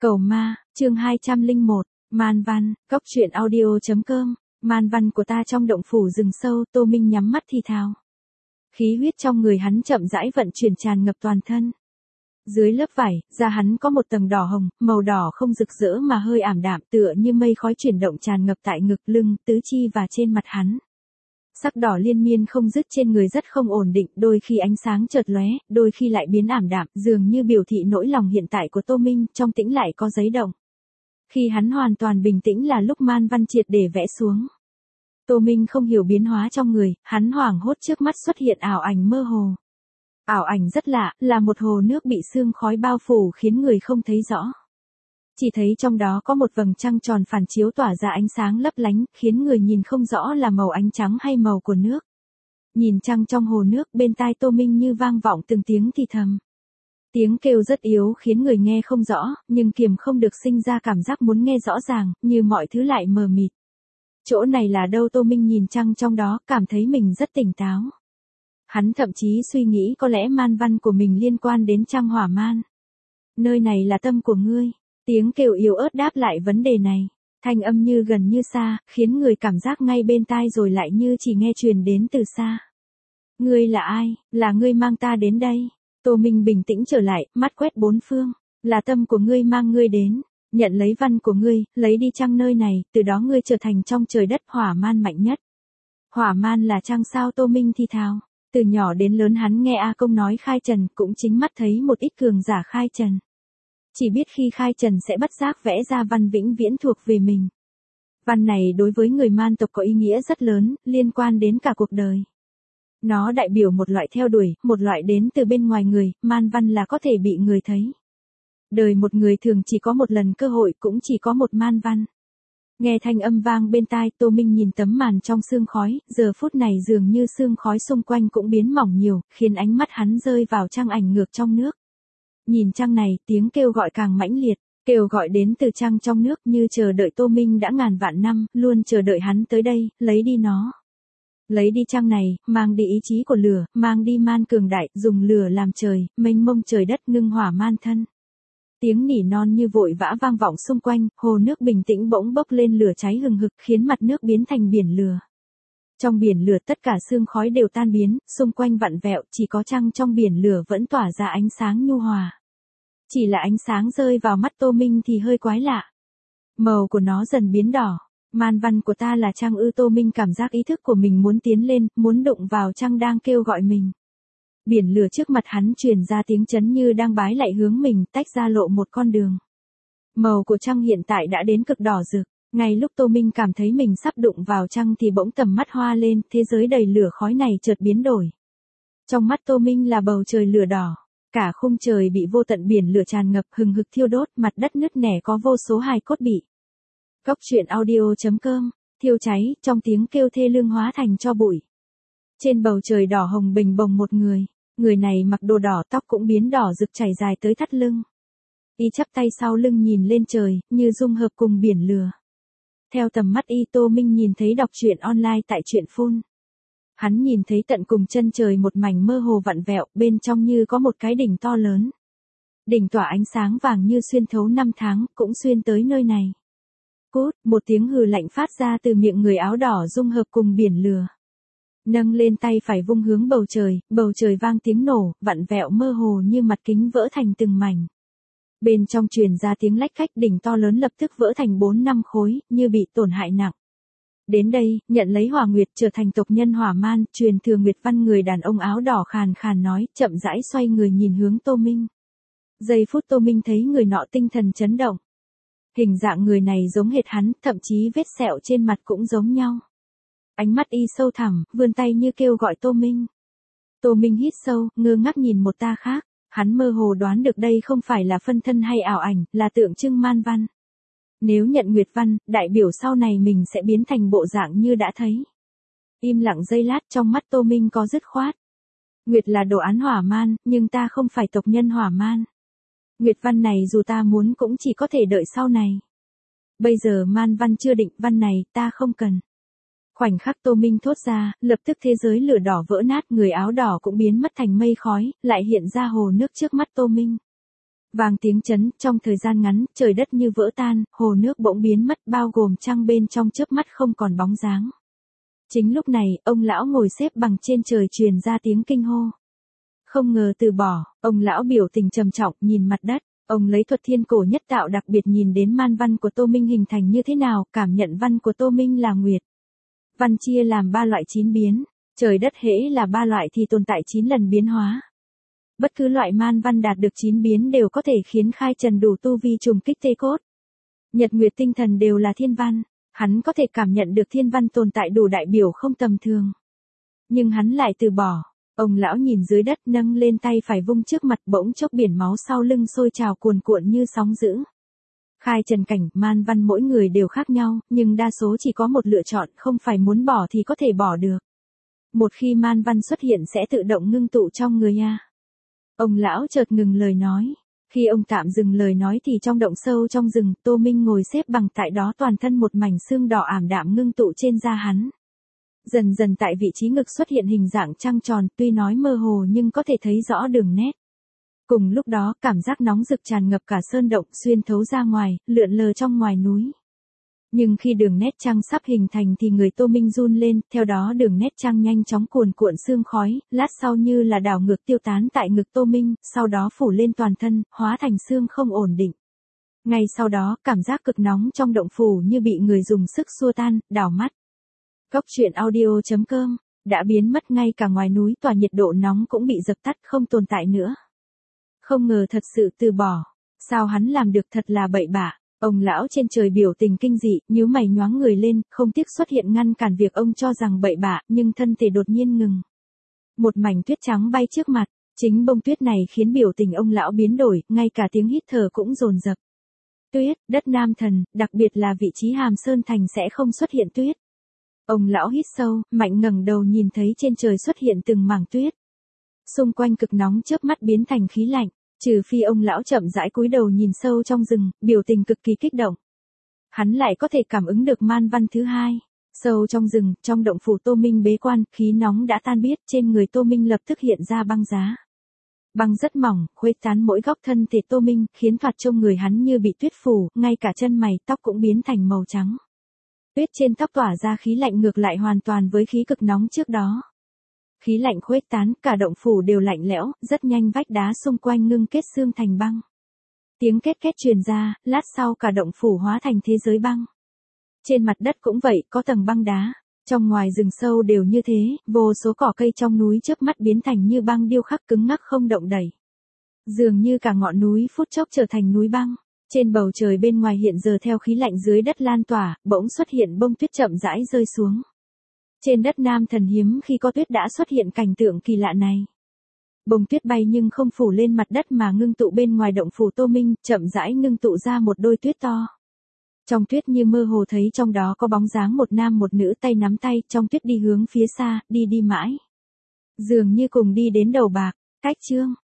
Cầu ma, chương 201, Man văn, cóc truyện audio.com, man văn của ta trong động phủ rừng sâu. Tô Minh nhắm mắt thì thào. Khí huyết trong người hắn chậm rãi vận chuyển tràn ngập toàn thân. Dưới lớp vải, da hắn có một tầng đỏ hồng, màu đỏ không rực rỡ mà hơi ảm đạm, tựa như mây khói chuyển động tràn ngập tại ngực, lưng, tứ chi và trên mặt hắn. Sắc đỏ liên miên không dứt trên người rất không ổn định, đôi khi ánh sáng chợt lóe, đôi khi lại biến ảm đạm, dường như biểu thị nỗi lòng hiện tại của Tô Minh, trong tĩnh lại có giấy động. Khi hắn hoàn toàn bình tĩnh là lúc man văn triệt để vẽ xuống. Tô Minh không hiểu biến hóa trong người, hắn hoảng hốt trước mắt xuất hiện ảo ảnh mơ hồ. Ảo ảnh rất lạ, là một hồ nước bị sương khói bao phủ khiến người không thấy rõ. Chỉ thấy trong đó có một vầng trăng tròn phản chiếu tỏa ra ánh sáng lấp lánh, khiến người nhìn không rõ là màu ánh trắng hay màu của nước. Nhìn trăng trong hồ nước, bên tai Tô Minh như vang vọng từng tiếng thì thầm. Tiếng kêu rất yếu khiến người nghe không rõ, nhưng kiềm không được sinh ra cảm giác muốn nghe rõ ràng, như mọi thứ lại mờ mịt. Chỗ này là đâu? Tô Minh nhìn trăng trong đó, cảm thấy mình rất tỉnh táo. Hắn thậm chí suy nghĩ có lẽ man văn của mình liên quan đến trăng hỏa man. Nơi này là tâm của ngươi. Tiếng kêu yếu ớt đáp lại vấn đề này. Thanh âm như gần như xa, khiến người cảm giác ngay bên tai rồi lại như chỉ nghe truyền đến từ xa. Ngươi là ai? Là ngươi mang ta đến đây. Tô Minh bình tĩnh trở lại, mắt quét bốn phương. Là tâm của ngươi mang ngươi đến. Nhận lấy văn của ngươi, lấy đi trăng nơi này, từ đó ngươi trở thành trong trời đất hỏa man mạnh nhất. Hỏa man là trăng sao? Tô Minh thì thào. Từ nhỏ đến lớn hắn nghe A Công nói khai trần, cũng chính mắt thấy một ít cường giả khai trần. Chỉ biết khi khai trần sẽ bất giác vẽ ra văn vĩnh viễn thuộc về mình. Văn này đối với người man tộc có ý nghĩa rất lớn, liên quan đến cả cuộc đời. Nó đại biểu một loại theo đuổi, một loại đến từ bên ngoài người, man văn là có thể bị người thấy. Đời một người thường chỉ có một lần cơ hội, cũng chỉ có một man văn. Nghe thanh âm vang bên tai, Tô Minh nhìn tấm màn trong sương khói, giờ phút này dường như sương khói xung quanh cũng biến mỏng nhiều, khiến ánh mắt hắn rơi vào trăng ảnh ngược trong nước. Nhìn trăng này, tiếng kêu gọi càng mãnh liệt, kêu gọi đến từ trăng trong nước như chờ đợi Tô Minh đã ngàn vạn năm, luôn chờ đợi hắn tới đây, lấy đi nó. Lấy đi trăng này, mang đi ý chí của lửa, mang đi man cường đại, dùng lửa làm trời, mênh mông trời đất ngưng hỏa man thân. Tiếng nỉ non như vội vã vang vọng xung quanh, hồ nước bình tĩnh bỗng bốc lên lửa cháy hừng hực khiến mặt nước biến thành biển lửa. Trong biển lửa tất cả sương khói đều tan biến, xung quanh vặn vẹo, chỉ có trăng trong biển lửa vẫn tỏa ra ánh sáng nhu hòa. Chỉ là ánh sáng rơi vào mắt Tô Minh thì hơi quái lạ. Màu của nó dần biến đỏ. Man văn của ta là trăng ư? Tô Minh cảm giác ý thức của mình muốn tiến lên, muốn đụng vào trăng đang kêu gọi mình. Biển lửa trước mặt hắn truyền ra tiếng chấn như đang bái lạy hướng mình, tách ra lộ một con đường. Màu của trăng hiện tại đã đến cực đỏ rực. Ngay lúc Tô Minh cảm thấy mình sắp đụng vào trăng thì bỗng tầm mắt hoa lên, thế giới đầy lửa khói này chợt biến đổi. Trong mắt Tô Minh là bầu trời lửa đỏ. Cả khung trời bị vô tận biển lửa tràn ngập hừng hực thiêu đốt, mặt đất nứt nẻ có vô số hài cốt bị. Cóc truyện audio.com, thiêu cháy, trong tiếng kêu thê lương hóa thành tro bụi. Trên bầu trời đỏ hồng bình bồng một người này mặc đồ đỏ, tóc cũng biến đỏ rực chảy dài tới thắt lưng. Y chắp tay sau lưng nhìn lên trời, như dung hợp cùng biển lửa. Theo tầm mắt Y, Tô Minh nhìn thấy đọc truyện online tại truyện phun. Hắn nhìn thấy tận cùng chân trời một mảnh mơ hồ vặn vẹo, bên trong như có một cái đỉnh to lớn. Đỉnh tỏa ánh sáng vàng như xuyên thấu năm tháng, cũng xuyên tới nơi này. Cút, một tiếng hừ lạnh phát ra từ miệng người áo đỏ dung hợp cùng biển lửa. Nâng lên tay phải vung hướng bầu trời vang tiếng nổ, vặn vẹo mơ hồ như mặt kính vỡ thành từng mảnh. Bên trong truyền ra tiếng lách cách, đỉnh to lớn lập tức vỡ thành 4-5 khối, như bị tổn hại nặng. Đến đây, nhận lấy hỏa nguyệt trở thành tộc nhân hỏa man, truyền thừa nguyệt văn. Người đàn ông áo đỏ khàn khàn nói, chậm rãi xoay người nhìn hướng Tô Minh. Giây phút Tô Minh thấy người nọ tinh thần chấn động. Hình dạng người này giống hệt hắn, thậm chí vết sẹo trên mặt cũng giống nhau. Ánh mắt Y sâu thẳm, vươn tay như kêu gọi Tô Minh. Tô Minh hít sâu, ngơ ngác nhìn một ta khác. Hắn mơ hồ đoán được đây không phải là phân thân hay ảo ảnh, là tượng trưng man văn. Nếu nhận nguyệt văn, đại biểu sau này mình sẽ biến thành bộ dạng như đã thấy. Im lặng giây lát, trong mắt Tô Minh có dứt khoát. Nguyệt là đồ án hỏa man, nhưng ta không phải tộc nhân hỏa man. Nguyệt văn này dù ta muốn cũng chỉ có thể đợi sau này. Bây giờ man văn chưa định, văn này ta không cần. Khoảnh khắc Tô Minh thốt ra, lập tức thế giới lửa đỏ vỡ nát, người áo đỏ cũng biến mất thành mây khói, lại hiện ra hồ nước trước mắt Tô Minh. Vang tiếng chấn, trong thời gian ngắn, trời đất như vỡ tan, hồ nước bỗng biến mất bao gồm trăng bên trong chớp mắt không còn bóng dáng. Chính lúc này, ông lão ngồi xếp bằng trên trời truyền ra tiếng kinh hô. Không ngờ từ bỏ, ông lão biểu tình trầm trọng nhìn mặt đất. Ông lấy thuật thiên cổ nhất đạo đặc biệt nhìn đến man văn của Tô Minh hình thành như thế nào, cảm nhận văn của Tô Minh là nguyệt. Văn chia làm 3 loại 9 biến, trời đất hễ là 3 loại thì tồn tại 9 lần biến hóa. Bất cứ loại man văn đạt được 9 biến đều có thể khiến khai trần đủ tu vi trùng kích tê cốt. Nhật nguyệt tinh thần đều là thiên văn, hắn có thể cảm nhận được thiên văn tồn tại đủ đại biểu không tầm thường. Nhưng hắn lại từ bỏ. Ông lão nhìn dưới đất nâng lên tay phải vung trước mặt bỗng chốc biển máu sau lưng sôi trào cuồn cuộn như sóng dữ. Khai trần cảnh, man văn mỗi người đều khác nhau, nhưng đa số chỉ có một lựa chọn, không phải muốn bỏ thì có thể bỏ được. Một khi man văn xuất hiện sẽ tự động ngưng tụ trong người a. Ông lão chợt ngừng lời nói. Khi ông tạm dừng lời nói thì trong động sâu trong rừng, Tô Minh ngồi xếp bằng tại đó toàn thân một mảnh xương đỏ ảm đạm ngưng tụ trên da hắn. Dần dần tại vị trí ngực xuất hiện hình dạng trăng tròn, tuy nói mơ hồ nhưng có thể thấy rõ đường nét. Cùng lúc đó, cảm giác nóng rực tràn ngập cả sơn động, xuyên thấu ra ngoài, lượn lờ trong ngoài núi. Nhưng khi đường nét trăng sắp hình thành thì người Tô Minh run lên, theo đó đường nét trăng nhanh chóng cuồn cuộn sương khói, lát sau như là đảo ngược tiêu tán tại ngực Tô Minh, sau đó phủ lên toàn thân, hóa thành sương không ổn định. Ngay sau đó, cảm giác cực nóng trong động phủ như bị người dùng sức xua tan, đảo mắt. Góc truyện audio.com, đã biến mất ngay cả ngoài núi tòa nhiệt độ nóng cũng bị dập tắt không tồn tại nữa. Không ngờ thật sự từ bỏ, sao hắn làm được thật là bậy bạ. Ông lão trên trời biểu tình kinh dị, nhíu mày nhoáng người lên, không tiếc xuất hiện ngăn cản việc ông cho rằng bậy bạ, nhưng thân thể đột nhiên ngừng. Một mảnh tuyết trắng bay trước mặt, chính bông tuyết này khiến biểu tình ông lão biến đổi, ngay cả tiếng hít thở cũng dồn dập. Tuyết, đất Nam Thần, đặc biệt là vị trí Hàm Sơn Thành sẽ không xuất hiện tuyết. Ông lão hít sâu, mạnh ngẩng đầu nhìn thấy trên trời xuất hiện từng mảng tuyết. Xung quanh cực nóng chớp mắt biến thành khí lạnh, trừ phi ông lão chậm rãi cúi đầu nhìn sâu trong rừng, biểu tình cực kỳ kích động. Hắn lại có thể cảm ứng được man văn thứ hai. Sâu trong rừng, trong động phủ Tô Minh bế quan, khí nóng đã tan biết, trên người Tô Minh lập tức hiện ra băng giá. Băng rất mỏng, khuếch tán mỗi góc thân thể Tô Minh, khiến thoạt trông người hắn như bị tuyết phủ, ngay cả chân mày, tóc cũng biến thành màu trắng. Tuyết trên tóc tỏa ra khí lạnh ngược lại hoàn toàn với khí cực nóng trước đó. Khí lạnh khuếch tán, cả động phủ đều lạnh lẽo, rất nhanh vách đá xung quanh ngưng kết xương thành băng. Tiếng két két truyền ra, lát sau cả động phủ hóa thành thế giới băng. Trên mặt đất cũng vậy, có tầng băng đá. Trong ngoài rừng sâu đều như thế, vô số cỏ cây trong núi chớp mắt biến thành như băng điêu khắc cứng ngắc không động đậy. Dường như cả ngọn núi phút chốc trở thành núi băng. Trên bầu trời bên ngoài hiện giờ theo khí lạnh dưới đất lan tỏa, bỗng xuất hiện bông tuyết chậm rãi rơi xuống. Trên đất Nam Thần hiếm khi có tuyết đã xuất hiện cảnh tượng kỳ lạ này. Bông tuyết bay nhưng không phủ lên mặt đất mà ngưng tụ bên ngoài động phủ Tô Minh, chậm rãi ngưng tụ ra một đôi tuyết to. Trong tuyết như mơ hồ thấy trong đó có bóng dáng một nam một nữ tay nắm tay, trong tuyết đi hướng phía xa, đi mãi. Dường như cùng đi đến đầu bạc, cách chương.